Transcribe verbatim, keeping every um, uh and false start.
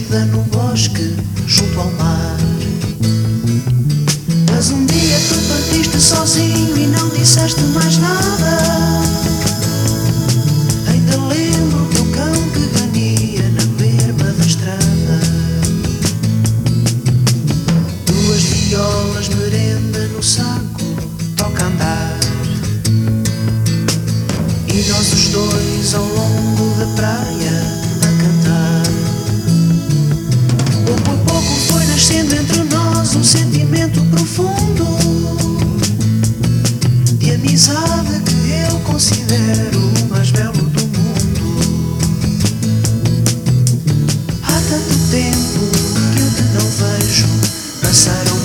vida no bosque junto ao mar. Mas um dia tu partiste sozinho e não disseste mais nada. Ainda lembro o teu cão que gania na berma da estrada. Duas violas, merenda no saco, toca andar. E nós os dois ao longo da praia a cantar. Pouco a pouco foi nascendo entre nós um sentimento profundo de amizade que eu considero o mais belo do mundo. Há tanto tempo que eu te não vejo, passaram